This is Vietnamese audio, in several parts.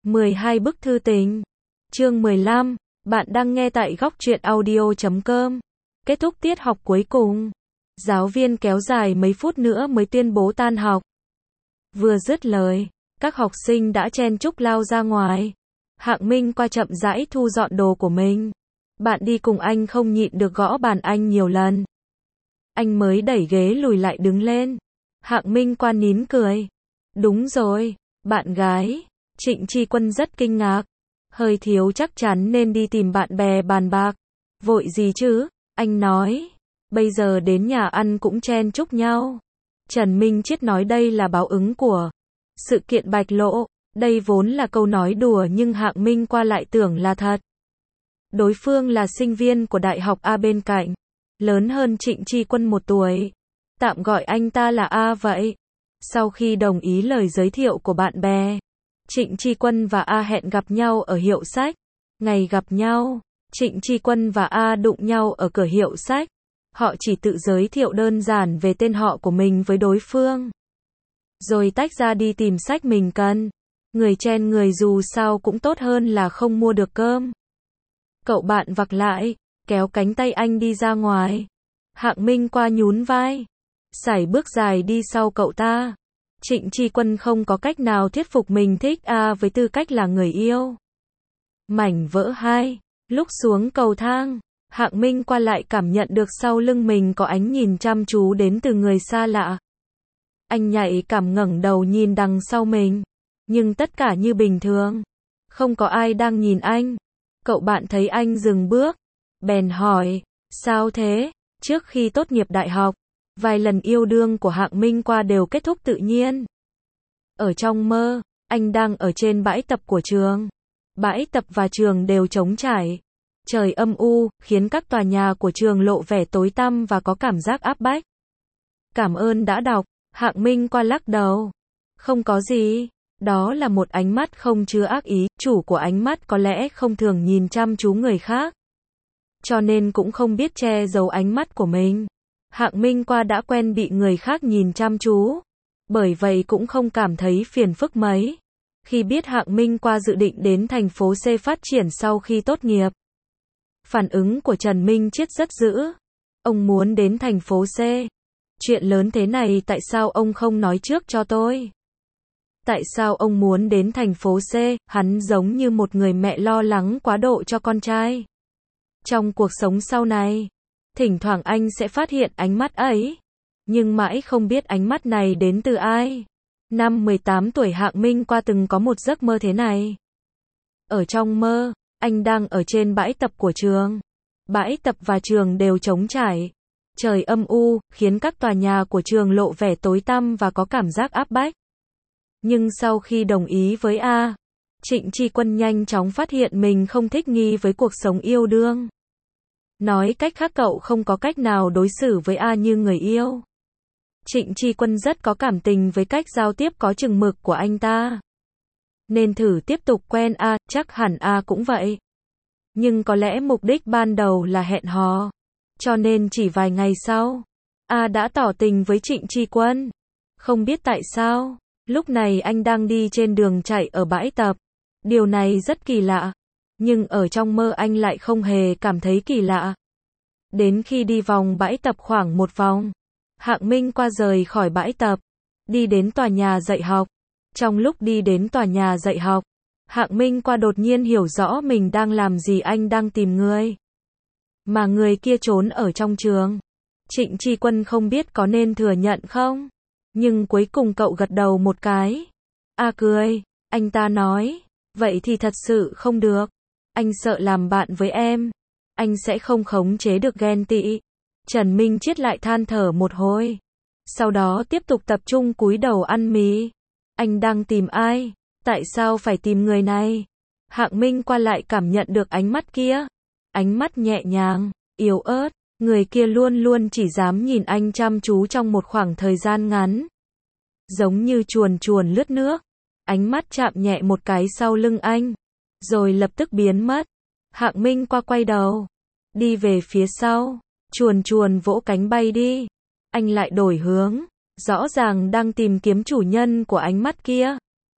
12 bức thư tình. Chương 15. Bạn đang nghe tại góc truyện audio.com. Kết thúc tiết học cuối cùng. Giáo viên kéo dài mấy phút nữa mới tuyên bố tan học. Vừa dứt lời, các học sinh đã chen chúc lao ra ngoài. Hạng Minh qua chậm rãi thu dọn đồ của mình. Bạn đi cùng anh không nhịn được gõ bàn anh nhiều lần. Anh mới đẩy ghế lùi lại đứng lên. Hạng Minh qua nín cười. Đúng rồi, bạn gái. Trịnh Chi Quân rất kinh ngạc. Hơi thiếu chắc chắn nên đi tìm bạn bè bàn bạc. Vội gì chứ, anh nói. Bây giờ đến nhà ăn cũng chen chúc nhau. Trần Minh Chiết nói đây là báo ứng của sự kiện bạch lộ. Đây vốn là câu nói đùa nhưng Hạng Minh qua lại tưởng là thật. Đối phương là sinh viên của Đại học A bên cạnh. Lớn hơn Trịnh Chi Quân 1 tuổi. Tạm gọi anh ta là A vậy. Sau khi đồng ý lời giới thiệu của bạn bè, Trịnh Chi Quân và A hẹn gặp nhau ở hiệu sách. Ngày gặp nhau, Trịnh Chi Quân và A đụng nhau ở cửa hiệu sách. Họ chỉ tự giới thiệu đơn giản về tên họ của mình với đối phương. Rồi tách ra đi tìm sách mình cần. Người chen người dù sao cũng tốt hơn là không mua được cơm. Cậu bạn vặc lại, kéo cánh tay anh đi ra ngoài. Hạng Minh qua nhún vai, sải bước dài đi sau cậu ta. Trịnh Chi Quân không có cách nào thuyết phục mình thích A với tư cách là người yêu. Mảnh vỡ 2. Lúc xuống cầu thang, Hạng Minh qua lại cảm nhận được sau lưng mình có ánh nhìn chăm chú đến từ người xa lạ. Anh nhạy cảm ngẩng đầu nhìn đằng sau mình, nhưng tất cả như bình thường. Không có ai đang nhìn anh. Cậu bạn thấy anh dừng bước, bèn hỏi, sao thế? Trước khi tốt nghiệp đại học, vài lần yêu đương của Hạng Minh qua đều kết thúc tự nhiên. Ở trong mơ, anh đang ở trên bãi tập của trường. Bãi tập và trường đều trống trải. Trời âm u, khiến các tòa nhà của trường lộ vẻ tối tăm và có cảm giác áp bách. Cảm ơn đã đọc. Hạng Minh qua lắc đầu. Không có gì. Đó là một ánh mắt không chứa ác ý. Chủ của ánh mắt có lẽ không thường nhìn chăm chú người khác, cho nên cũng không biết che giấu ánh mắt của mình. Hạng Minh qua đã quen bị người khác nhìn chăm chú, bởi vậy cũng không cảm thấy phiền phức mấy. Khi biết Hạng Minh qua dự định đến thành phố C phát triển sau khi tốt nghiệp, phản ứng của Trần Minh Chiết rất dữ. Ông muốn đến thành phố C. Chuyện lớn thế này tại sao ông không nói trước cho tôi? Tại sao ông muốn đến thành phố C? Hắn giống như một người mẹ lo lắng quá độ cho con trai. Trong cuộc sống sau này, thỉnh thoảng anh sẽ phát hiện ánh mắt ấy, nhưng mãi không biết ánh mắt này đến từ ai. Năm 18 tuổi Hạng Minh qua từng có một giấc mơ thế này. Ở trong mơ, anh đang ở trên bãi tập của trường. Bãi tập và trường đều trống trải. Trời âm u, khiến các tòa nhà của trường lộ vẻ tối tăm và có cảm giác áp bách. Nhưng sau khi đồng ý với A, Trịnh Chi Quân nhanh chóng phát hiện mình không thích nghi với cuộc sống yêu đương. Nói cách khác cậu không có cách nào đối xử với A như người yêu. Trịnh Chi Quân rất có cảm tình với cách giao tiếp có chừng mực của anh ta. Nên thử tiếp tục quen A, chắc hẳn A cũng vậy. Nhưng có lẽ mục đích ban đầu là hẹn hò. Cho nên chỉ vài ngày sau, A đã tỏ tình với Trịnh Chi Quân. Không biết tại sao, lúc này anh đang đi trên đường chạy ở bãi tập. Điều này rất kỳ lạ. Nhưng ở trong mơ anh lại không hề cảm thấy kỳ lạ. Đến khi đi vòng bãi tập khoảng 1 vòng, Hạng Minh qua rời khỏi bãi tập, đi đến tòa nhà dạy học. Trong lúc đi đến tòa nhà dạy học, Hạng Minh qua đột nhiên hiểu rõ mình đang làm gì. Anh đang tìm người, mà người kia trốn ở trong trường. Trịnh Chi Quân không biết có nên thừa nhận không, nhưng cuối cùng cậu gật đầu một cái. A cười, anh ta nói, vậy thì thật sự không được. Anh sợ làm bạn với em, anh sẽ không khống chế được ghen tị. Trần Minh Chiết lại than thở một hồi, sau đó tiếp tục tập trung cúi đầu ăn mì. Anh đang tìm ai? Tại sao phải tìm người này? Hạng Minh qua lại cảm nhận được ánh mắt kia. Ánh mắt nhẹ nhàng, yếu ớt. Người kia luôn luôn chỉ dám nhìn anh chăm chú trong một khoảng thời gian ngắn. Giống như chuồn chuồn lướt nước. Ánh mắt chạm nhẹ một cái sau lưng anh, rồi lập tức biến mất. Hạng Minh qua quay đầu, đi về phía sau. Chuồn chuồn vỗ cánh bay đi. Anh lại đổi hướng, rõ ràng đang tìm kiếm chủ nhân của ánh mắt kia.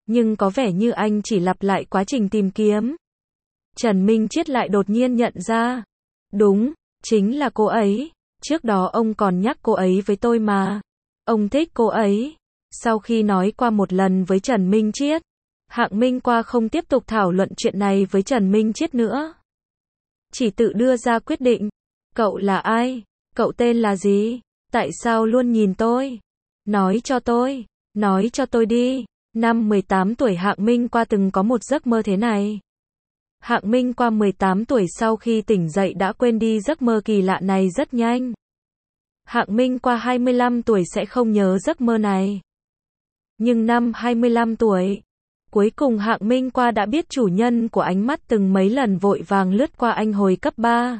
nhưng có vẻ như anh chỉ lặp lại quá trình tìm kiếm. Trần Minh Chiết lại đột nhiên nhận ra. Đúng, chính là cô ấy. Trước đó ông còn nhắc cô ấy với tôi mà. Ông thích cô ấy. Sau khi nói qua một lần với Trần Minh Chiết, Hạng Minh Qua không tiếp tục thảo luận chuyện này với Trần Minh Chiết nữa. Chỉ tự đưa ra quyết định. Cậu là ai? Cậu tên là gì? Tại sao luôn nhìn tôi? Nói cho tôi đi. Năm 18 tuổi Hạng Minh Qua từng có một giấc mơ thế này. Hạng Minh Qua 18 tuổi sau khi tỉnh dậy đã quên đi giấc mơ kỳ lạ này rất nhanh. Hạng Minh Qua 25 tuổi sẽ không nhớ giấc mơ này. Nhưng năm 25 tuổi, cuối cùng Hạng Minh Qua đã biết chủ nhân của ánh mắt từng mấy lần vội vàng lướt qua anh hồi cấp 3.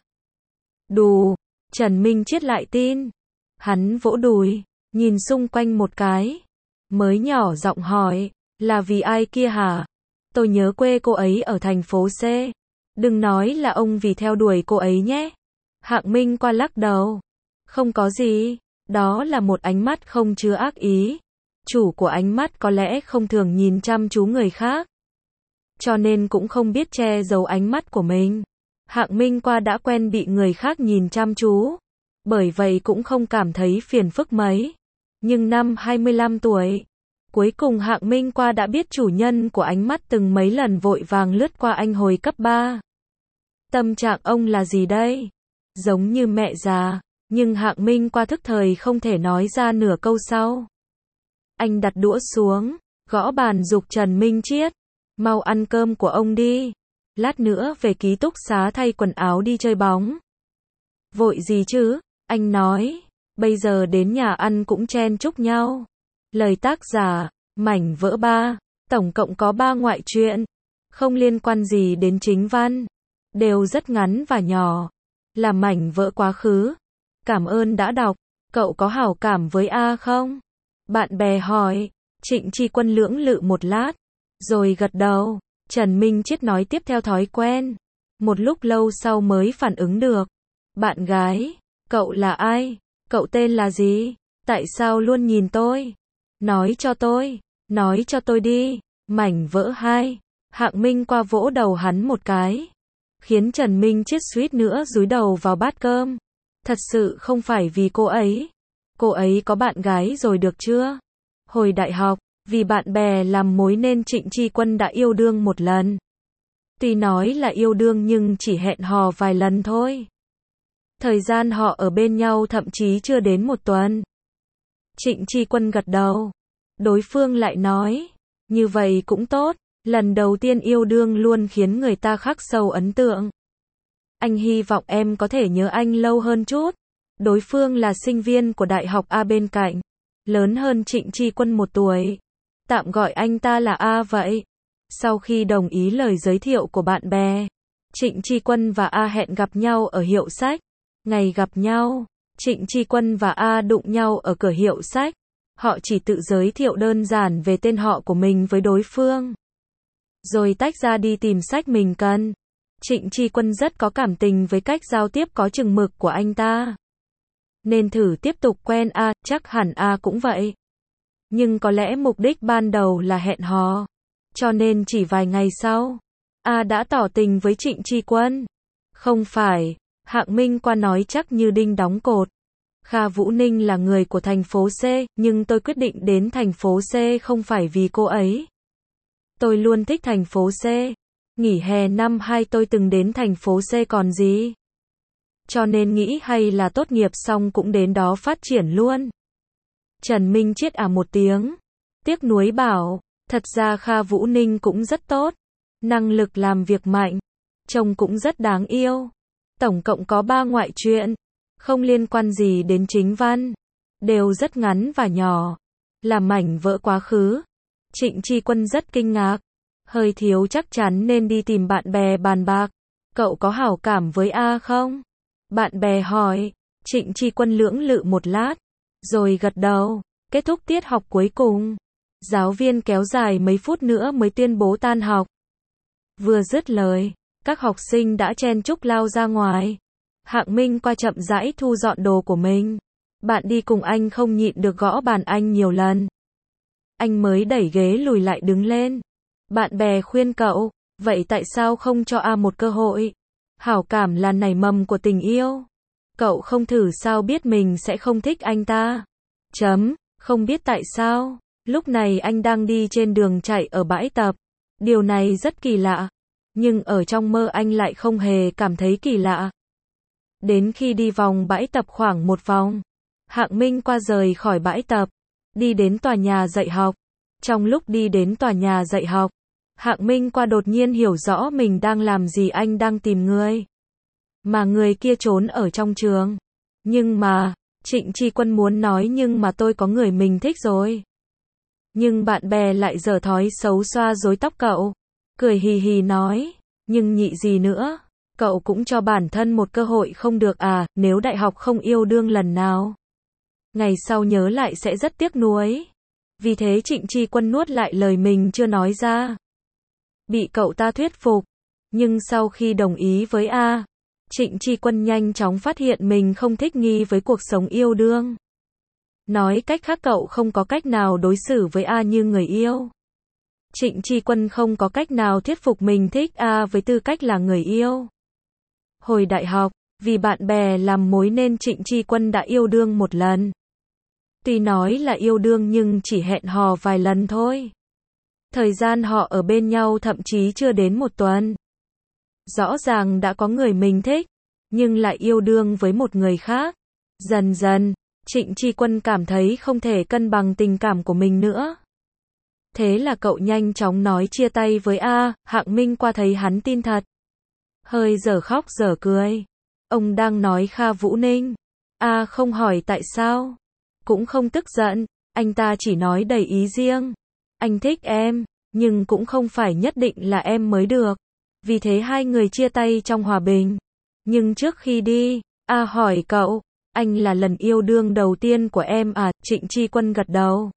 Đù, Trần Minh Chiết lại tin. Hắn vỗ đùi, nhìn xung quanh một cái, mới nhỏ giọng hỏi, là vì ai kia hả? Tôi nhớ quê cô ấy ở thành phố C. Đừng nói là ông vì theo đuổi cô ấy nhé. Hạng Minh Qua lắc đầu. Không có gì, đó là một ánh mắt không chứa ác ý. Chủ của ánh mắt có lẽ không thường nhìn chăm chú người khác, cho nên cũng không biết che giấu ánh mắt của mình. Hạng Minh Qua đã quen bị người khác nhìn chăm chú, bởi vậy cũng không cảm thấy phiền phức mấy. Nhưng năm 25 tuổi, cuối cùng Hạng Minh Qua đã biết chủ nhân của ánh mắt từng mấy lần vội vàng lướt qua anh hồi cấp 3. Tâm trạng ông là gì đây? Giống như mẹ già, nhưng Hạng Minh Qua thức thời không thể nói ra nửa câu sau. Anh đặt đũa xuống, gõ bàn giục Trần Minh Chiết. Mau ăn cơm của ông đi. Lát nữa về ký túc xá thay quần áo đi chơi bóng. Vội gì chứ? Anh nói. Bây giờ đến nhà ăn cũng chen chúc nhau. Lời tác giả, mảnh vỡ 3. Tổng cộng có 3 ngoại truyện. Không liên quan gì đến chính văn. Đều rất ngắn và nhỏ. Là mảnh vỡ quá khứ. Cảm ơn đã đọc. Cậu có hảo cảm với A không? Bạn bè hỏi. Trịnh Chi Quân lưỡng lự một lát, rồi gật đầu. Trần Minh Chiết nói tiếp theo thói quen. Một lúc lâu sau mới phản ứng được. Bạn gái, cậu là ai? Cậu tên là gì? Tại sao luôn nhìn tôi? Nói cho tôi đi. Mảnh vỡ 2. Hạng Minh Qua vỗ đầu hắn một cái, khiến Trần Minh Chiết suýt nữa dúi đầu vào bát cơm. Thật sự không phải vì cô ấy. Cô ấy có bạn gái rồi được chưa? Hồi đại học, vì bạn bè làm mối nên Trịnh Chi Quân đã yêu đương một lần. Tuy nói là yêu đương nhưng chỉ hẹn hò vài lần thôi. Thời gian họ ở bên nhau thậm chí chưa đến một tuần. Trịnh Chi Quân gật đầu. Đối phương lại nói, như vậy cũng tốt, lần đầu tiên yêu đương luôn khiến người ta khắc sâu ấn tượng. Anh hy vọng em có thể nhớ anh lâu hơn chút. Đối phương là sinh viên của đại học A bên cạnh, lớn hơn Trịnh Chi Quân 1 tuổi. Tạm gọi anh ta là A vậy. Sau khi đồng ý lời giới thiệu của bạn bè, Trịnh Chi Quân và A hẹn gặp nhau ở hiệu sách. Ngày gặp nhau, Trịnh Chi Quân và A đụng nhau ở cửa hiệu sách. Họ chỉ tự giới thiệu đơn giản về tên họ của mình với đối phương, rồi tách ra đi tìm sách mình cần. Trịnh Chi Quân rất có cảm tình với cách giao tiếp có chừng mực của anh ta, nên thử tiếp tục quen A, chắc hẳn A cũng vậy. Nhưng có lẽ mục đích ban đầu là hẹn hò, cho nên chỉ vài ngày sau, A đã tỏ tình với Trịnh Chi Quân. Không phải, Hạng Minh Qua nói chắc như đinh đóng cột. Kha Vũ Ninh là người của thành phố C, nhưng tôi quyết định đến thành phố C không phải vì cô ấy. Tôi luôn thích thành phố C. Nghỉ hè năm 2 tôi từng đến thành phố C còn gì. Cho nên nghĩ hay là tốt nghiệp xong cũng đến đó phát triển luôn. Trần Minh Chiết một tiếng, tiếc nuối bảo, thật ra Kha Vũ Ninh cũng rất tốt, năng lực làm việc mạnh, trông cũng rất đáng yêu. Tổng cộng có 3 ngoại truyện, không liên quan gì đến chính văn, đều rất ngắn và nhỏ, là mảnh vỡ quá khứ. Trịnh Chi Quân rất kinh ngạc, hơi thiếu chắc chắn nên đi tìm bạn bè bàn bạc. Cậu có hảo cảm với A không? Bạn bè hỏi. Trịnh Chi Quân lưỡng lự một lát, rồi gật đầu. Kết thúc tiết học cuối cùng, giáo viên kéo dài mấy phút nữa mới tuyên bố tan học. Vừa dứt lời, các học sinh đã chen chúc lao ra ngoài. Hạng Minh Qua chậm rãi thu dọn đồ của mình. Bạn đi cùng anh không nhịn được gõ bàn anh nhiều lần. anh mới đẩy ghế lùi lại đứng lên. Bạn bè khuyên cậu, vậy tại sao không cho A một cơ hội? Hảo cảm là nảy mầm của tình yêu. Cậu không thử sao biết mình sẽ không thích anh ta. Không biết tại sao, lúc này anh đang đi trên đường chạy ở bãi tập. Điều này rất kỳ lạ. Nhưng ở trong mơ anh lại không hề cảm thấy kỳ lạ. Đến khi đi vòng bãi tập khoảng một vòng, Hạng Minh qua rời khỏi bãi tập, đi đến tòa nhà dạy học. Trong lúc đi đến tòa nhà dạy học, Hạng Minh qua đột nhiên hiểu rõ mình đang làm gì. Anh đang tìm người mà người kia trốn ở trong trường. Nhưng mà, Trịnh Chi Quân muốn nói nhưng mà tôi có người mình thích rồi. Nhưng bạn bè lại giở thói xấu xoa rối tóc cậu. Cười hì hì nói, nhưng nhị gì nữa, cậu cũng cho bản thân một cơ hội không được à, nếu đại học không yêu đương lần nào, ngày sau nhớ lại sẽ rất tiếc nuối. Vì thế Trịnh Chi Quân nuốt lại lời mình chưa nói ra. Bị cậu ta thuyết phục, nhưng sau khi đồng ý với A, Trịnh Chi Quân nhanh chóng phát hiện mình không thích nghi với cuộc sống yêu đương. Nói cách khác cậu không có cách nào đối xử với A như người yêu. Trịnh Chi Quân không có cách nào thuyết phục mình thích A với tư cách là người yêu. Hồi đại học, vì bạn bè làm mối nên Trịnh Chi Quân đã yêu đương một lần. Tuy nói là yêu đương nhưng chỉ hẹn hò vài lần thôi. Thời gian họ ở bên nhau thậm chí chưa đến một tuần. Rõ ràng đã có người mình thích, nhưng lại yêu đương với một người khác. Dần dần, Trịnh Chi Quân cảm thấy không thể cân bằng tình cảm của mình nữa. Thế là cậu nhanh chóng nói chia tay với A. Hạng Minh qua thấy hắn tin thật, hơi dở khóc dở cười. Ông đang nói Kha Vũ Ninh. A không hỏi tại sao, cũng không tức giận, anh ta chỉ nói đầy ý riêng. Anh thích em, nhưng cũng không phải nhất định là em mới được. Vì thế hai người chia tay trong hòa bình. Nhưng trước khi đi, A hỏi cậu, anh là lần yêu đương đầu tiên của em à? Trịnh Chi Quân gật đầu.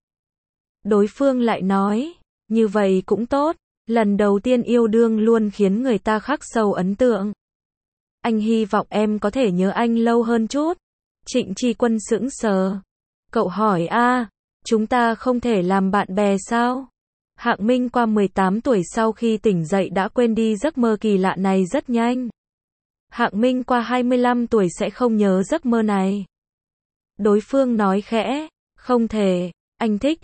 Đối phương lại nói, như vậy cũng tốt, lần đầu tiên yêu đương luôn khiến người ta khắc sâu ấn tượng. Anh hy vọng em có thể nhớ anh lâu hơn chút. Trịnh Chi Quân sững sờ. Cậu hỏi A, chúng ta không thể làm bạn bè sao? Hạng Minh qua 18 tuổi sau khi tỉnh dậy đã quên đi giấc mơ kỳ lạ này rất nhanh. Hạng Minh qua 25 tuổi sẽ không nhớ giấc mơ này. Đối phương nói khẽ, không thể, anh thích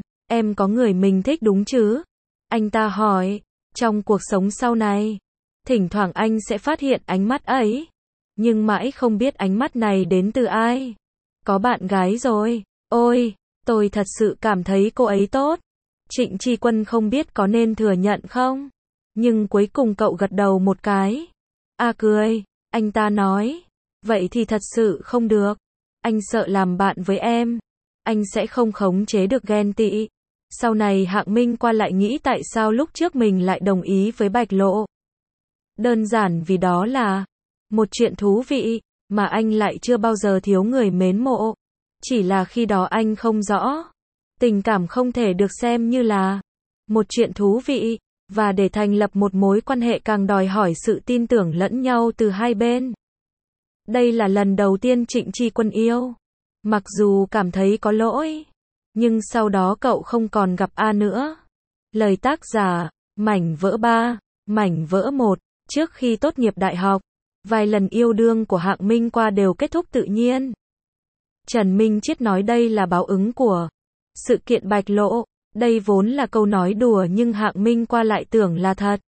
em có người mình thích đúng chứ? Anh ta hỏi, trong cuộc sống sau này, thỉnh thoảng anh sẽ phát hiện ánh mắt ấy, nhưng mãi không biết ánh mắt này đến từ ai. Có bạn gái rồi, ôi, tôi thật sự cảm thấy cô ấy tốt. Trịnh Chi Quân không biết có nên thừa nhận không, nhưng cuối cùng cậu gật đầu một cái. A cười, anh ta nói, vậy thì thật sự không được. Anh sợ làm bạn với em, anh sẽ không khống chế được ghen tị. Sau này Hạng Minh qua lại nghĩ tại sao lúc trước mình lại đồng ý với Bạch Lộ. Đơn giản vì đó là một chuyện thú vị, mà anh lại chưa bao giờ thiếu người mến mộ. Chỉ là khi đó anh không rõ, tình cảm không thể được xem như là một chuyện thú vị, và để thành lập một mối quan hệ càng đòi hỏi sự tin tưởng lẫn nhau từ hai bên. Đây là lần đầu tiên Trịnh Chi Quân yêu. Mặc dù cảm thấy có lỗi, nhưng sau đó cậu không còn gặp A nữa. Lời tác giả, mảnh vỡ 3, mảnh vỡ 1, trước khi tốt nghiệp đại học, vài lần yêu đương của Hạng Minh qua đều kết thúc tự nhiên. Trần Minh Chiết nói đây là báo ứng của sự kiện Bạch Lộ. Đây vốn là câu nói đùa nhưng Hạng Minh qua lại tưởng là thật.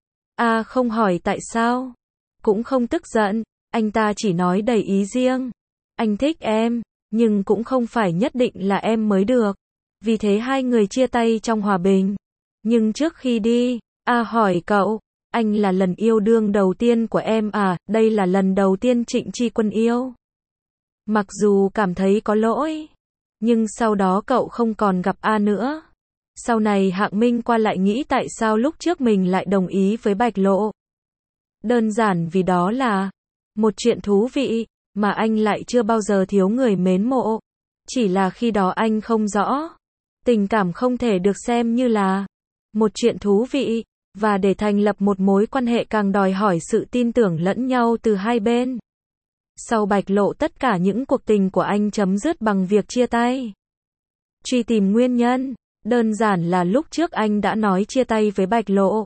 A không hỏi tại sao, cũng không tức giận, anh ta chỉ nói đầy ý riêng. Anh thích em, nhưng cũng không phải nhất định là em mới được. Vì thế hai người chia tay trong hòa bình. Nhưng trước khi đi, A hỏi cậu, anh là lần yêu đương đầu tiên của em à? Đây là lần đầu tiên Trịnh Chi Quân yêu. Mặc dù cảm thấy có lỗi, nhưng sau đó cậu không còn gặp A nữa. Sau này Hạng Minh qua lại nghĩ tại sao lúc trước mình lại đồng ý với Bạch Lộ. Đơn giản vì đó là một chuyện thú vị, mà anh lại chưa bao giờ thiếu người mến mộ. Chỉ là khi đó anh không rõ, tình cảm không thể được xem như là một chuyện thú vị, và để thành lập một mối quan hệ càng đòi hỏi sự tin tưởng lẫn nhau từ hai bên. Sau Bạch Lộ tất cả những cuộc tình của anh chấm dứt bằng việc chia tay. Truy tìm nguyên nhân, Đơn giản là lúc trước anh đã nói chia tay với Bạch Lộ.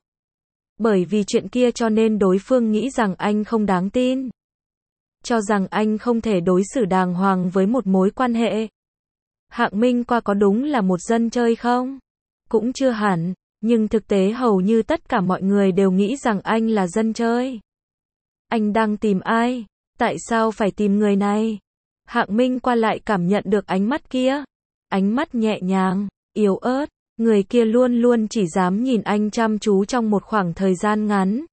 Bởi vì chuyện kia cho nên đối phương nghĩ rằng anh không đáng tin. Cho rằng anh không thể đối xử đàng hoàng với một mối quan hệ. Hạng Minh Qua có đúng là một dân chơi không? Cũng chưa hẳn, nhưng thực tế hầu như tất cả mọi người đều nghĩ rằng anh là dân chơi. Anh đang tìm ai? Tại sao phải tìm người này? Hạng Minh Qua lại cảm nhận được ánh mắt kia. Ánh mắt nhẹ nhàng, yếu ớt. Người kia luôn luôn chỉ dám nhìn anh chăm chú trong một khoảng thời gian ngắn.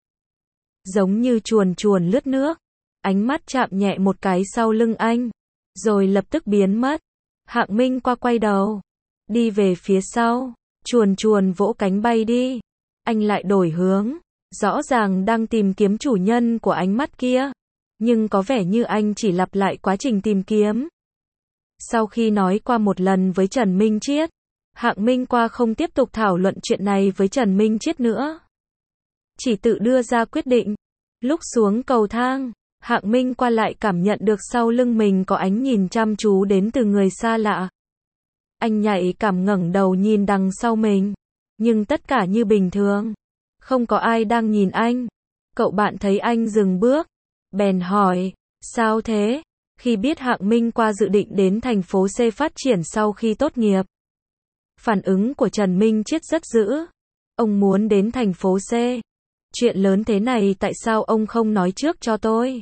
Giống như chuồn chuồn lướt nước. Ánh mắt chạm nhẹ một cái sau lưng anh. Rồi lập tức biến mất. Hạng Minh Qua quay đầu. Đi về phía sau. Chuồn chuồn vỗ cánh bay đi. Anh lại đổi hướng. Rõ ràng đang tìm kiếm chủ nhân của ánh mắt kia. Nhưng có vẻ như anh chỉ lặp lại quá trình tìm kiếm. Sau khi nói qua một lần với Trần Minh Chiết, Hạng Minh Qua không tiếp tục thảo luận chuyện này với Trần Minh Chiết nữa. Chỉ tự đưa ra quyết định. Lúc xuống cầu thang, Hạng Minh Qua lại cảm nhận được sau lưng mình có ánh nhìn chăm chú đến từ người xa lạ. Anh nhạy cảm ngẩng đầu nhìn đằng sau mình. Nhưng tất cả như bình thường. Không có ai đang nhìn anh. Cậu bạn thấy anh dừng bước. Bèn hỏi, sao thế? Khi biết Hạng Minh Qua dự định đến thành phố C phát triển sau khi tốt nghiệp. Phản ứng của Trần Minh Chiết rất dữ. Ông muốn đến thành phố C. Chuyện lớn thế này tại sao ông không nói trước cho tôi?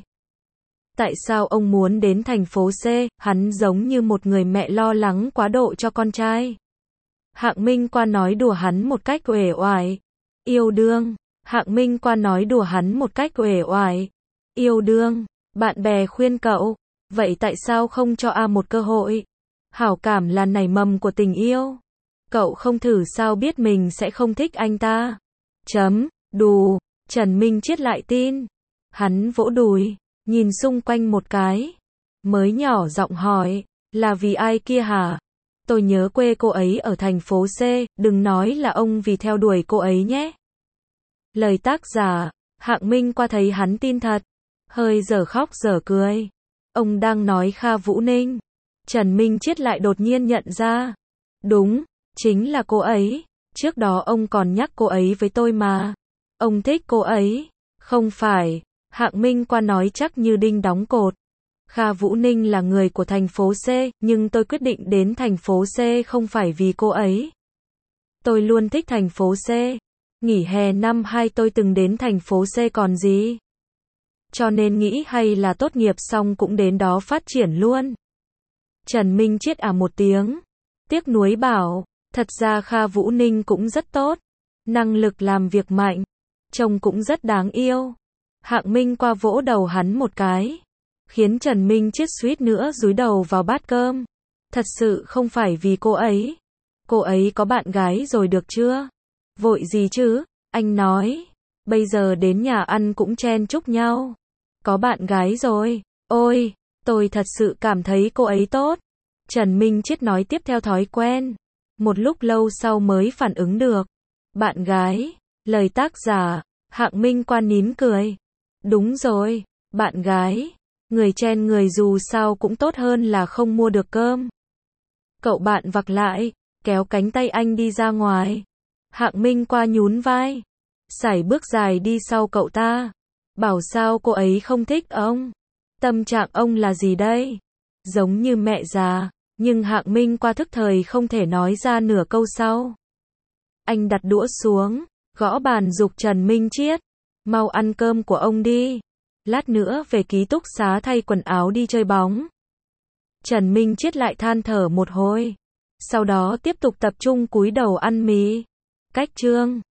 Tại sao ông muốn đến thành phố C? Hắn giống như một người mẹ lo lắng quá độ cho con trai. Hạng Minh Qua nói đùa hắn một cách uể oải. Yêu đương. Hạng Minh Qua nói đùa hắn một cách uể oải. Yêu đương. Bạn bè khuyên cậu. Vậy tại sao không cho A một cơ hội? Hảo cảm là nảy mầm của tình yêu. Cậu không thử sao biết mình sẽ không thích anh ta. Đù. Trần Minh Chiết lại tin. Hắn vỗ đùi. Nhìn xung quanh một cái. Mới nhỏ giọng hỏi. Là vì ai kia hả? Tôi nhớ quê cô ấy ở thành phố C. Đừng nói là ông vì theo đuổi cô ấy nhé. Lời tác giả. Hạng Minh Qua thấy hắn tin thật. Hơi dở khóc dở cười. Ông đang nói Kha Vũ Ninh. Trần Minh Chiết lại đột nhiên nhận ra. Đúng, chính là cô ấy. Trước đó ông còn nhắc cô ấy với tôi mà. Ông thích cô ấy. Không phải. Hạng Minh Qua nói chắc như đinh đóng cột. Kha Vũ Ninh là người của thành phố C, nhưng tôi quyết định đến thành phố C không phải vì cô ấy. Tôi luôn thích thành phố C. Nghỉ hè năm 2 tôi từng đến thành phố C còn gì. Cho nên nghĩ hay là tốt nghiệp xong cũng đến đó phát triển luôn. Trần Minh Chiết một tiếng. Tiếc nuối bảo, thật ra Kha Vũ Ninh cũng rất tốt. Năng lực làm việc mạnh. Trông cũng rất đáng yêu. Hạng Minh Qua vỗ đầu hắn một cái. Khiến Trần Minh Chiết suýt nữa dúi đầu vào bát cơm. Thật sự không phải vì cô ấy. Cô ấy có bạn gái rồi được chưa? Vội gì chứ? Anh nói. Bây giờ đến nhà ăn cũng chen chúc nhau. Có bạn gái rồi. Ôi, tôi thật sự cảm thấy cô ấy tốt. Trần Minh Chiết nói tiếp theo thói quen. Một lúc lâu sau mới phản ứng được. Bạn gái. Lời tác giả. Hạng Minh Qua nín cười. Đúng rồi, bạn gái. Người chen người dù sao cũng tốt hơn là không mua được cơm. Cậu bạn vặc lại, kéo cánh tay anh đi ra ngoài. Hạng Minh Qua nhún vai. Sải bước dài đi sau cậu ta. Bảo sao cô ấy không thích ông. Tâm trạng ông là gì đây? Giống như mẹ già. Nhưng Hạng Minh Qua thức thời không thể nói ra nửa câu sau. Anh đặt đũa xuống, gõ bàn giục Trần Minh Chiết. Mau ăn cơm của ông đi. Lát nữa về ký túc xá thay quần áo đi chơi bóng. Trần Minh Chiết lại than thở một hồi. Sau đó tiếp tục tập trung cúi đầu ăn mì. Cách chương